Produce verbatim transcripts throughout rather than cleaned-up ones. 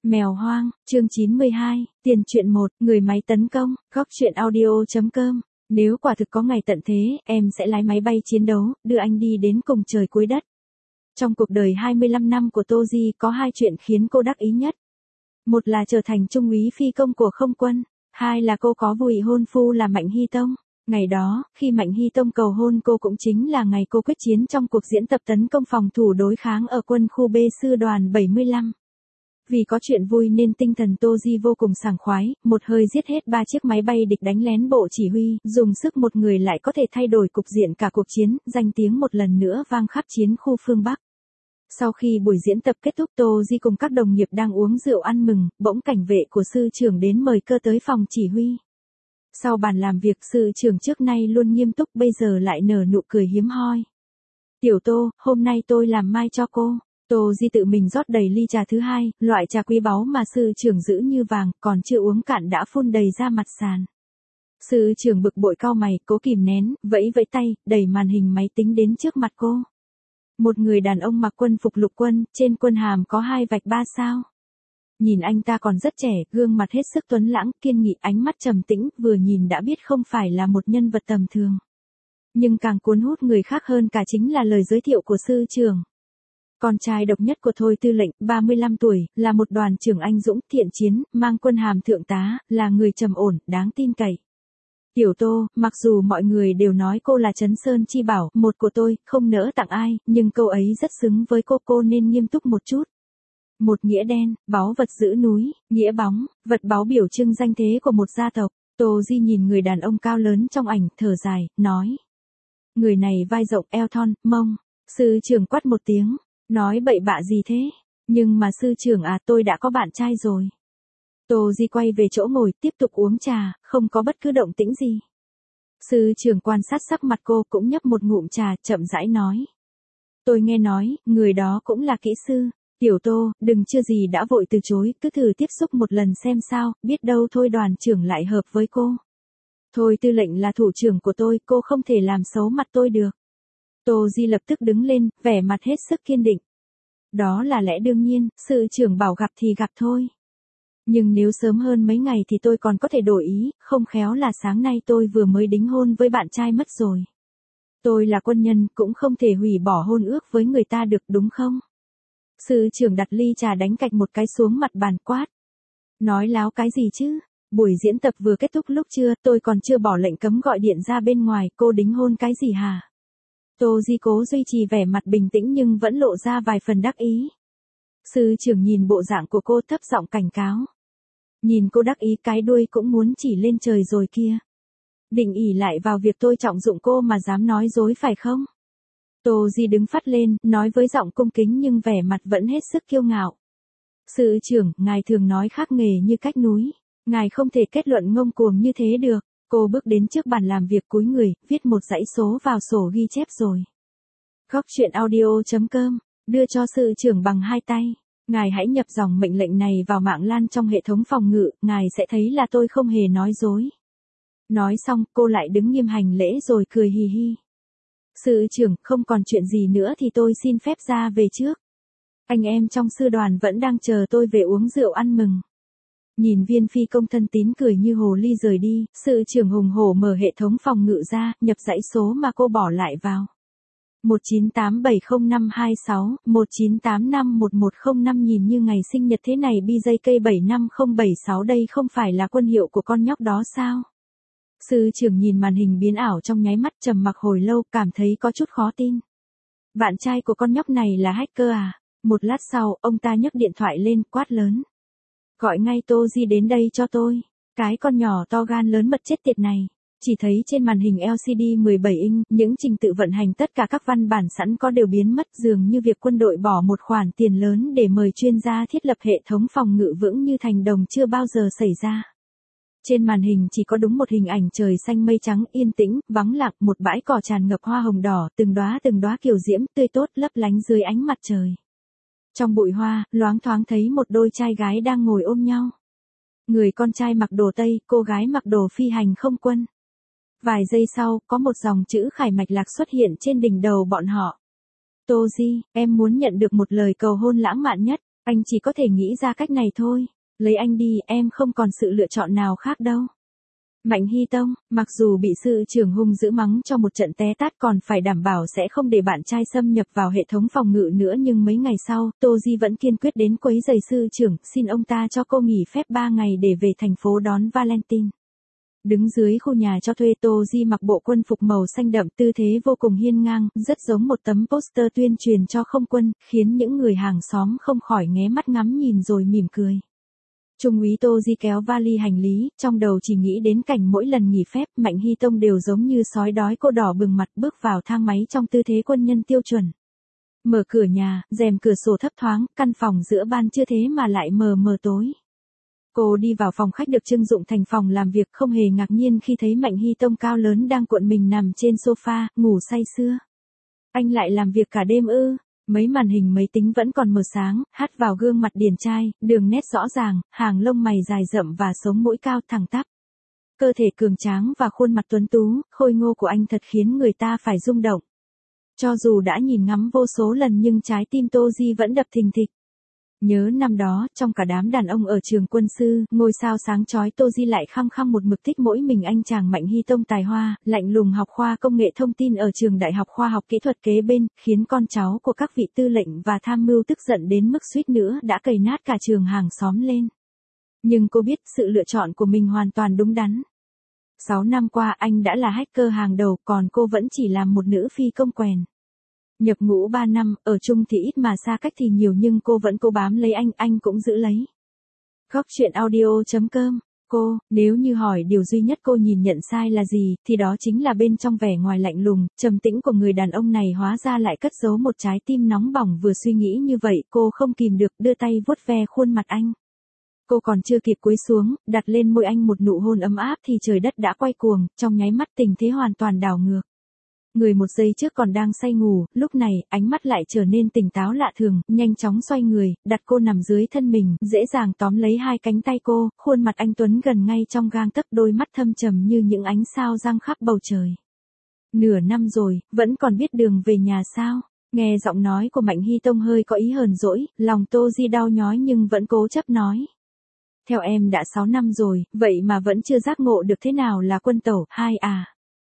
Mèo hoang, chương chín mươi hai, tiền truyện một, người máy tấn công, góc truyện audio.com. Nếu quả thực có ngày tận thế, em sẽ lái máy bay chiến đấu, đưa anh đi đến cùng trời cuối đất. Trong cuộc đời hai mươi lăm năm của Tô Di có hai chuyện khiến cô đắc ý nhất. Một là trở thành trung úy phi công của không quân, hai là cô có vị hôn phu là Mạnh Hy Tông. Ngày đó, khi Mạnh Hy Tông cầu hôn cô cũng chính là ngày cô quyết chiến trong cuộc diễn tập tấn công phòng thủ đối kháng ở quân khu B sư đoàn bảy mươi lăm. Vì có chuyện vui nên tinh thần Tô Di vô cùng sảng khoái, một hơi giết hết ba chiếc máy bay địch đánh lén bộ chỉ huy, dùng sức một người lại có thể thay đổi cục diện cả cuộc chiến, danh tiếng một lần nữa vang khắp chiến khu phương Bắc. Sau khi buổi diễn tập kết thúc, Tô Di cùng các đồng nghiệp đang uống rượu ăn mừng, bỗng cảnh vệ của sư trưởng đến mời cơ tới phòng chỉ huy. Sau bàn làm việc, sư trưởng trước nay luôn nghiêm túc bây giờ lại nở nụ cười hiếm hoi. Tiểu Tô, hôm nay tôi làm mai cho cô. Tô Di tự mình rót đầy ly trà thứ hai, loại trà quý báu mà sư trưởng giữ như vàng, còn chưa uống cạn đã phun đầy ra mặt sàn. Sư trưởng bực bội cau mày, cố kìm nén, vẫy vẫy tay, đẩy màn hình máy tính đến trước mặt cô. Một người đàn ông mặc quân phục lục quân, trên quân hàm có hai vạch ba sao. Nhìn anh ta còn rất trẻ, gương mặt hết sức tuấn lãng, kiên nghị, ánh mắt trầm tĩnh, vừa nhìn đã biết không phải là một nhân vật tầm thường. Nhưng càng cuốn hút người khác hơn cả chính là lời giới thiệu của sư trưởng. Con trai độc nhất của Thôi Tư lệnh, ba mươi lăm tuổi, là một đoàn trưởng anh dũng, thiện chiến, mang quân hàm thượng tá, là người trầm ổn, đáng tin cậy. Tiểu Tô, mặc dù mọi người đều nói cô là Trấn Sơn Chi Bảo, một của tôi, không nỡ tặng ai, nhưng câu ấy rất xứng với cô, cô nên nghiêm túc một chút. Một nghĩa đen, báu vật giữ núi, nghĩa bóng, vật báu biểu trưng danh thế của một gia tộc. Tô Di nhìn người đàn ông cao lớn trong ảnh, thở dài, nói. Người này vai rộng, eo thon, mông. Sư trưởng quát một tiếng. Nói bậy bạ gì thế? Nhưng mà sư trưởng à, tôi đã có bạn trai rồi. Tô Di quay về chỗ ngồi, tiếp tục uống trà, không có bất cứ động tĩnh gì. Sư trưởng quan sát sắc mặt cô, cũng nhấp một ngụm trà, chậm rãi nói. Tôi nghe nói, người đó cũng là kỹ sư. Tiểu Tô, đừng chưa gì đã vội từ chối, cứ thử tiếp xúc một lần xem sao, biết đâu thôi đoàn trưởng lại hợp với cô. Thôi Tư lệnh là thủ trưởng của tôi, cô không thể làm xấu mặt tôi được. Tô Di lập tức đứng lên, vẻ mặt hết sức kiên định. Đó là lẽ đương nhiên, sư trưởng bảo gặp thì gặp thôi. Nhưng nếu sớm hơn mấy ngày thì tôi còn có thể đổi ý, không khéo là sáng nay tôi vừa mới đính hôn với bạn trai mất rồi. Tôi là quân nhân, cũng không thể hủy bỏ hôn ước với người ta được đúng không? Sư trưởng đặt ly trà đánh cạch một cái xuống mặt bàn, quát. Nói láo cái gì chứ? Buổi diễn tập vừa kết thúc lúc trưa, tôi còn chưa bỏ lệnh cấm gọi điện ra bên ngoài, cô đính hôn cái gì hả? Tô Di cố duy trì vẻ mặt bình tĩnh nhưng vẫn lộ ra vài phần đắc ý. Sư trưởng nhìn bộ dạng của cô, thấp giọng cảnh cáo. Nhìn cô đắc ý, cái đuôi cũng muốn chỉ lên trời rồi kia. Định ỷ lại vào việc tôi trọng dụng cô mà dám nói dối phải không? Tô Di đứng phắt lên, nói với giọng cung kính nhưng vẻ mặt vẫn hết sức kiêu ngạo. Sư trưởng, ngài thường nói khác nghề như cách núi. Ngài không thể kết luận ngông cuồng như thế được. Cô bước đến trước bàn làm việc, cúi người, viết một dãy số vào sổ ghi chép rồi. Góc truyện audio.com, đưa cho sư trưởng bằng hai tay. Ngài hãy nhập dòng mệnh lệnh này vào mạng LAN trong hệ thống phòng ngự, ngài sẽ thấy là tôi không hề nói dối. Nói xong, cô lại đứng nghiêm hành lễ rồi cười hì hì. Sư trưởng, không còn chuyện gì nữa thì tôi xin phép ra về trước. Anh em trong sư đoàn vẫn đang chờ tôi về uống rượu ăn mừng. Nhìn viên phi công thân tín cười như hồ ly rời đi, sư trưởng hùng hổ mở hệ thống phòng ngự ra, nhập dãy số mà cô bỏ lại vào. một chín tám bảy không năm hai sáu, một chín tám năm một một không năm nhìn như ngày sinh nhật thế này, B J K bảy năm không bảy sáu đây không phải là quân hiệu của con nhóc đó sao? Sư trưởng nhìn màn hình biến ảo trong nháy mắt, trầm mặc hồi lâu, cảm thấy có chút khó tin. Bạn trai của con nhóc này là hacker à? Một lát sau, ông ta nhấc điện thoại lên, quát lớn. Gọi ngay Tô Di đến đây cho tôi. Cái con nhỏ to gan lớn mật chết tiệt này. Chỉ thấy trên màn hình L C D mười bảy inch, những trình tự vận hành tất cả các văn bản sẵn có đều biến mất, dường như việc quân đội bỏ một khoản tiền lớn để mời chuyên gia thiết lập hệ thống phòng ngự vững như thành đồng chưa bao giờ xảy ra. Trên màn hình chỉ có đúng một hình ảnh trời xanh mây trắng, yên tĩnh, vắng lặng, một bãi cỏ tràn ngập hoa hồng đỏ, từng đóa từng đóa kiều diễm, tươi tốt, lấp lánh dưới ánh mặt trời. Trong bụi hoa, loáng thoáng thấy một đôi trai gái đang ngồi ôm nhau. Người con trai mặc đồ Tây, cô gái mặc đồ phi hành không quân. Vài giây sau, có một dòng chữ khải mạch lạc xuất hiện trên đỉnh đầu bọn họ. Tô Di, em muốn nhận được một lời cầu hôn lãng mạn nhất. Anh chỉ có thể nghĩ ra cách này thôi. Lấy anh đi, em không còn sự lựa chọn nào khác đâu. Mạnh Hy Tông, mặc dù bị sư trưởng hung dữ mắng cho một trận té tát còn phải đảm bảo sẽ không để bạn trai xâm nhập vào hệ thống phòng ngự nữa, nhưng mấy ngày sau, Tô Di vẫn kiên quyết đến quấy giày sư trưởng, xin ông ta cho cô nghỉ phép ba ngày để về thành phố đón Valentine. Đứng dưới khu nhà cho thuê, Tô Di mặc bộ quân phục màu xanh đậm, tư thế vô cùng hiên ngang, rất giống một tấm poster tuyên truyền cho không quân, khiến những người hàng xóm không khỏi nghé mắt ngắm nhìn rồi mỉm cười. Trung úy Tô Di kéo vali hành lý, trong đầu chỉ nghĩ đến cảnh mỗi lần nghỉ phép, Mạnh Hy Tông đều giống như sói đói cô đỏ bừng mặt bước vào thang máy trong tư thế quân nhân tiêu chuẩn. Mở cửa nhà, rèm cửa sổ thấp thoáng, căn phòng giữa ban trưa thế mà lại mờ mờ tối. Cô đi vào phòng khách được trưng dụng thành phòng làm việc, không hề ngạc nhiên khi thấy Mạnh Hy Tông cao lớn đang cuộn mình nằm trên sofa, ngủ say sưa. Anh lại làm việc cả đêm ư? Mấy màn hình máy tính vẫn còn mờ sáng, hắt vào gương mặt điển trai, đường nét rõ ràng, hàng lông mày dài rậm và sống mũi cao thẳng tắp. Cơ thể cường tráng và khuôn mặt tuấn tú, khôi ngô của anh thật khiến người ta phải rung động. Cho dù đã nhìn ngắm vô số lần nhưng trái tim Tô Di vẫn đập thình thịch. Nhớ năm đó, trong cả đám đàn ông ở trường quân sư, ngôi sao sáng chói Tô Di lại khăng khăng một mực thích mỗi mình anh chàng Mạnh Hy Tông tài hoa, lạnh lùng học khoa công nghệ thông tin ở trường Đại học Khoa học Kỹ thuật kế bên, khiến con cháu của các vị tư lệnh và tham mưu tức giận đến mức suýt nữa đã cày nát cả trường hàng xóm lên. Nhưng cô biết sự lựa chọn của mình hoàn toàn đúng đắn. Sáu năm qua anh đã là hacker hàng đầu, còn cô vẫn chỉ là một nữ phi công quèn. Nhập ngũ ba năm, ở chung thì ít mà xa cách thì nhiều, nhưng cô vẫn cố bám lấy anh, anh cũng giữ lấy. Góc truyện audio chấm com. Cô, nếu như hỏi điều duy nhất cô nhìn nhận sai là gì, thì đó chính là bên trong vẻ ngoài lạnh lùng, trầm tĩnh của người đàn ông này hóa ra lại cất giấu một trái tim nóng bỏng. Vừa suy nghĩ như vậy, cô không kìm được đưa tay vuốt ve khuôn mặt anh. Cô còn chưa kịp cúi xuống, đặt lên môi anh một nụ hôn ấm áp thì trời đất đã quay cuồng, trong nháy mắt tình thế hoàn toàn đảo ngược. Người một giây trước còn đang say ngủ, lúc này, ánh mắt lại trở nên tỉnh táo lạ thường, nhanh chóng xoay người, đặt cô nằm dưới thân mình, dễ dàng tóm lấy hai cánh tay cô, khuôn mặt anh tuấn gần ngay trong gang tấc, đôi mắt thâm trầm như những ánh sao giăng khắp bầu trời. Nửa năm rồi, vẫn còn biết đường về nhà sao? Nghe giọng nói của Mạnh Hy Tông hơi có ý hờn dỗi, lòng Tô Di đau nhói nhưng vẫn cố chấp nói. Theo em đã sáu năm rồi, vậy mà vẫn chưa giác ngộ được thế nào là quân tẩu, hai à.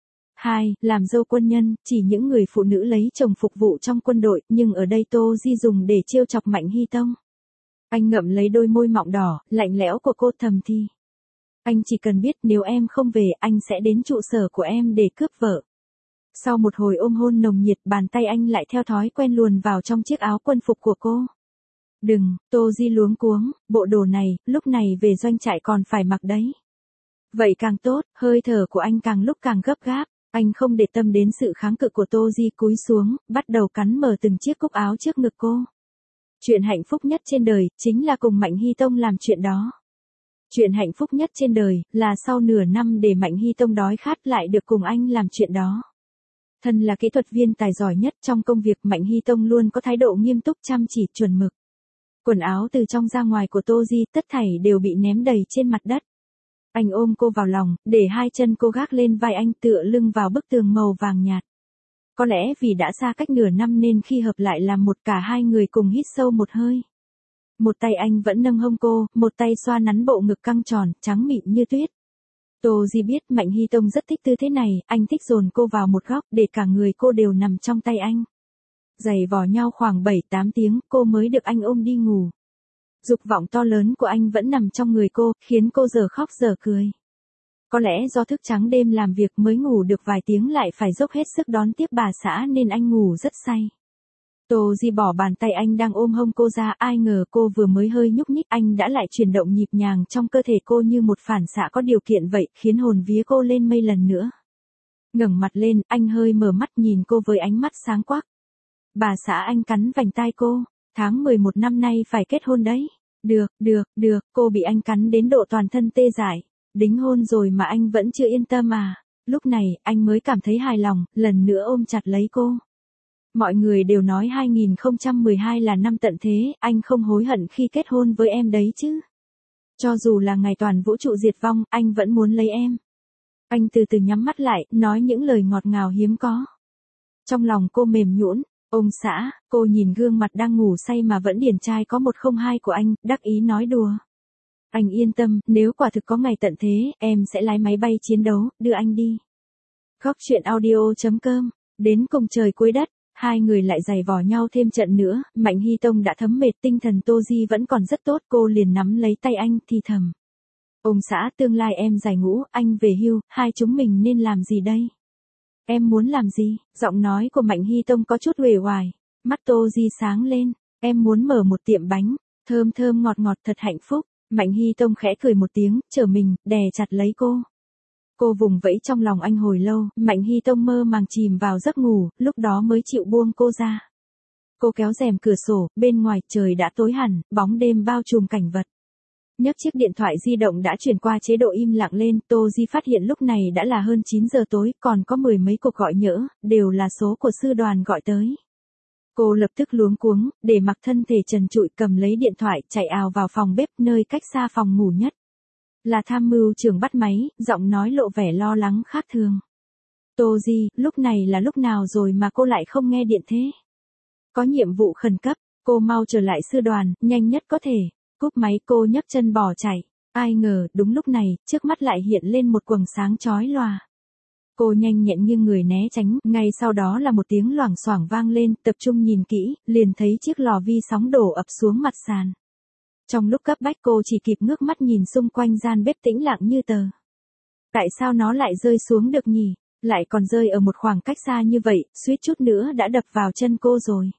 Hai, làm dâu quân nhân, chỉ những người phụ nữ lấy chồng phục vụ trong quân đội, nhưng ở đây Tô Di dùng để trêu chọc Mạnh Hy Tông. Anh ngậm lấy đôi môi mọng đỏ, lạnh lẽo của cô thầm thì. Anh chỉ cần biết nếu em không về, anh sẽ đến trụ sở của em để cướp vợ. Sau một hồi ôm hôn nồng nhiệt, bàn tay anh lại theo thói quen luồn vào trong chiếc áo quân phục của cô. Đừng, Tô Di luống cuống, bộ đồ này, lúc này về doanh trại còn phải mặc đấy. Vậy càng tốt, hơi thở của anh càng lúc càng gấp gáp. Anh không để tâm đến sự kháng cự của Tô Di, cúi xuống, bắt đầu cắn mở từng chiếc cúc áo trước ngực cô. Chuyện hạnh phúc nhất trên đời, chính là cùng Mạnh Hy Tông làm chuyện đó. Chuyện hạnh phúc nhất trên đời, là sau nửa năm để Mạnh Hy Tông đói khát lại được cùng anh làm chuyện đó. Thân là kỹ thuật viên tài giỏi nhất trong công việc, Mạnh Hy Tông luôn có thái độ nghiêm túc chăm chỉ chuẩn mực. Quần áo từ trong ra ngoài của Tô Di, tất thảy đều bị ném đầy trên mặt đất. Anh ôm cô vào lòng, để hai chân cô gác lên vai anh, tựa lưng vào bức tường màu vàng nhạt. Có lẽ vì đã xa cách nửa năm nên khi hợp lại làm một, cả hai người cùng hít sâu một hơi. Một tay anh vẫn nâng hông cô, một tay xoa nắn bộ ngực căng tròn, trắng mịn như tuyết. Tô Di biết Mạnh Hy Tông rất thích tư thế này, anh thích dồn cô vào một góc để cả người cô đều nằm trong tay anh. Giày vò nhau khoảng bảy tám tiếng, cô mới được anh ôm đi ngủ. Dục vọng to lớn của anh vẫn nằm trong người cô, khiến cô giờ khóc giờ cười. Có lẽ do thức trắng đêm làm việc mới ngủ được vài tiếng lại phải dốc hết sức đón tiếp bà xã nên anh ngủ rất say. Tô Di bỏ bàn tay anh đang ôm hông cô ra, ai ngờ cô vừa mới hơi nhúc nhích anh đã lại chuyển động nhịp nhàng trong cơ thể cô như một phản xạ có điều kiện vậy, khiến hồn vía cô lên mây lần nữa. Ngẩng mặt lên, anh hơi mở mắt nhìn cô với ánh mắt sáng quắc. Bà xã anh cắn vành tai cô. Tháng mười một năm nay phải kết hôn đấy. Được, được, được, cô bị anh cắn đến độ toàn thân tê dại. Đính hôn rồi mà anh vẫn chưa yên tâm à. Lúc này, anh mới cảm thấy hài lòng, lần nữa ôm chặt lấy cô. Mọi người đều nói hai không một hai là năm tận thế, anh không hối hận khi kết hôn với em đấy chứ. Cho dù là ngày toàn vũ trụ diệt vong, anh vẫn muốn lấy em. Anh từ từ nhắm mắt lại, nói những lời ngọt ngào hiếm có. Trong lòng cô mềm nhũn. Ông xã, cô nhìn gương mặt đang ngủ say mà vẫn điển trai có một không hai của anh, đắc ý nói đùa. Anh yên tâm, nếu quả thực có ngày tận thế, em sẽ lái máy bay chiến đấu, đưa anh đi. Góc truyện audio chấm com, đến cùng trời cuối đất, hai người lại giày vò nhau thêm trận nữa, Mạnh Hy Tông đã thấm mệt, tinh thần Tô Di vẫn còn rất tốt, cô liền nắm lấy tay anh, thì thầm. Ông xã, tương lai em giải ngũ, anh về hưu, hai chúng mình nên làm gì đây? Em muốn làm gì? Giọng nói của Mạnh Hy Tông có chút uể oải, mắt Tô Di sáng lên, em muốn mở một tiệm bánh, thơm thơm ngọt ngọt thật hạnh phúc. Mạnh Hy Tông khẽ cười một tiếng, trở mình, đè chặt lấy cô. Cô vùng vẫy trong lòng anh hồi lâu, Mạnh Hy Tông mơ màng chìm vào giấc ngủ, lúc đó mới chịu buông cô ra. Cô kéo rèm cửa sổ, bên ngoài trời đã tối hẳn, bóng đêm bao trùm cảnh vật. Nhấc chiếc điện thoại di động đã chuyển qua chế độ im lặng lên, Tô Di phát hiện lúc này đã là hơn chín giờ tối, còn có mười mấy cuộc gọi nhỡ, đều là số của sư đoàn gọi tới. Cô lập tức luống cuống, để mặc thân thể trần trụi cầm lấy điện thoại, chạy ào vào phòng bếp nơi cách xa phòng ngủ nhất. Là tham mưu trưởng bắt máy, giọng nói lộ vẻ lo lắng khác thường. Tô Di, lúc này là lúc nào rồi mà cô lại không nghe điện thế? Có nhiệm vụ khẩn cấp, cô mau trở lại sư đoàn, nhanh nhất có thể. Cúp máy cô nhấc chân bỏ chạy. Ai ngờ, đúng lúc này, trước mắt lại hiện lên một quầng sáng chói lòa. Cô nhanh nhẹn nghiêng người né tránh, ngay sau đó là một tiếng loảng xoảng vang lên, tập trung nhìn kỹ, liền thấy chiếc lò vi sóng đổ ập xuống mặt sàn. Trong lúc cấp bách cô chỉ kịp ngước mắt nhìn xung quanh gian bếp tĩnh lặng như tờ. Tại sao nó lại rơi xuống được nhỉ? Lại còn rơi ở một khoảng cách xa như vậy, suýt chút nữa đã đập vào chân cô rồi.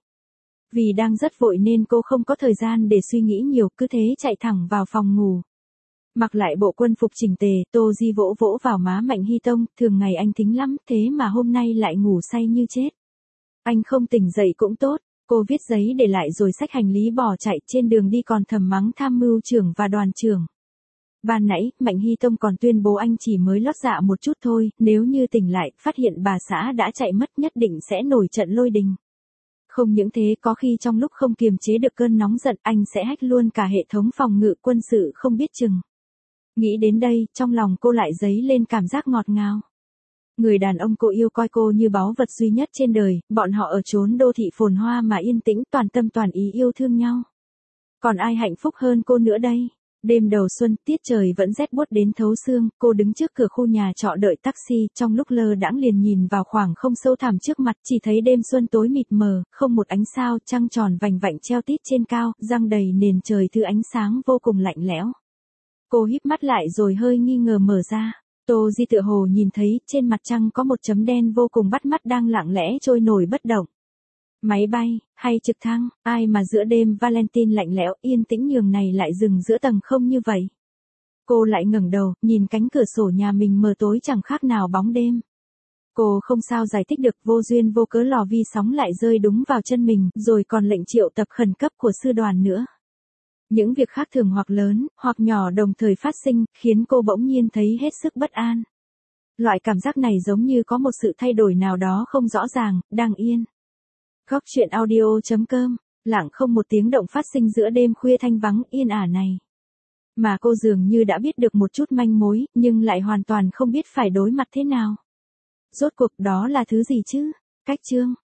Vì đang rất vội nên cô không có thời gian để suy nghĩ nhiều, cứ thế chạy thẳng vào phòng ngủ. Mặc lại bộ quân phục chỉnh tề, Tô Di vỗ vỗ vào má Mạnh Hy Tông, thường ngày anh tính lắm, thế mà hôm nay lại ngủ say như chết. Anh không tỉnh dậy cũng tốt, cô viết giấy để lại rồi xách hành lý bỏ chạy, trên đường đi còn thầm mắng tham mưu trưởng và đoàn trưởng. Ban nãy, Mạnh Hy Tông còn tuyên bố anh chỉ mới lót dạ một chút thôi, nếu như tỉnh lại, phát hiện bà xã đã chạy mất nhất định sẽ nổi trận lôi đình. Không những thế, có khi trong lúc không kiềm chế được cơn nóng giận, anh sẽ hack luôn cả hệ thống phòng ngự quân sự không biết chừng. Nghĩ đến đây, trong lòng cô lại dấy lên cảm giác ngọt ngào. Người đàn ông cô yêu coi cô như báu vật duy nhất trên đời, bọn họ ở chốn đô thị phồn hoa mà yên tĩnh, toàn tâm toàn ý yêu thương nhau. Còn ai hạnh phúc hơn cô nữa đây? Đêm đầu xuân, tiết trời vẫn rét buốt đến thấu xương, cô đứng trước cửa khu nhà trọ đợi taxi, trong lúc lơ đãng liền nhìn vào khoảng không sâu thẳm trước mặt, chỉ thấy đêm xuân tối mịt mờ, không một ánh sao, trăng tròn vành vạnh treo tít trên cao, răng đầy nền trời thứ ánh sáng vô cùng lạnh lẽo. Cô híp mắt lại rồi hơi nghi ngờ mở ra. Tô Di tựa hồ nhìn thấy, trên mặt trăng có một chấm đen vô cùng bắt mắt đang lặng lẽ trôi nổi bất động. Máy bay, hay trực thăng, ai mà giữa đêm Valentine lạnh lẽo yên tĩnh nhường này lại dừng giữa tầng không như vậy. Cô lại ngẩng đầu, nhìn cánh cửa sổ nhà mình mờ tối chẳng khác nào bóng đêm. Cô không sao giải thích được, vô duyên vô cớ lò vi sóng lại rơi đúng vào chân mình, rồi còn lệnh triệu tập khẩn cấp của sư đoàn nữa. Những việc khác thường hoặc lớn, hoặc nhỏ đồng thời phát sinh, khiến cô bỗng nhiên thấy hết sức bất an. Loại cảm giác này giống như có một sự thay đổi nào đó không rõ ràng, đang yên. Góc truyện audio chấm com, lặng không một tiếng động phát sinh giữa đêm khuya thanh vắng yên ả này. Mà cô dường như đã biết được một chút manh mối, nhưng lại hoàn toàn không biết phải đối mặt thế nào. Rốt cuộc đó là thứ gì chứ? Cách chương.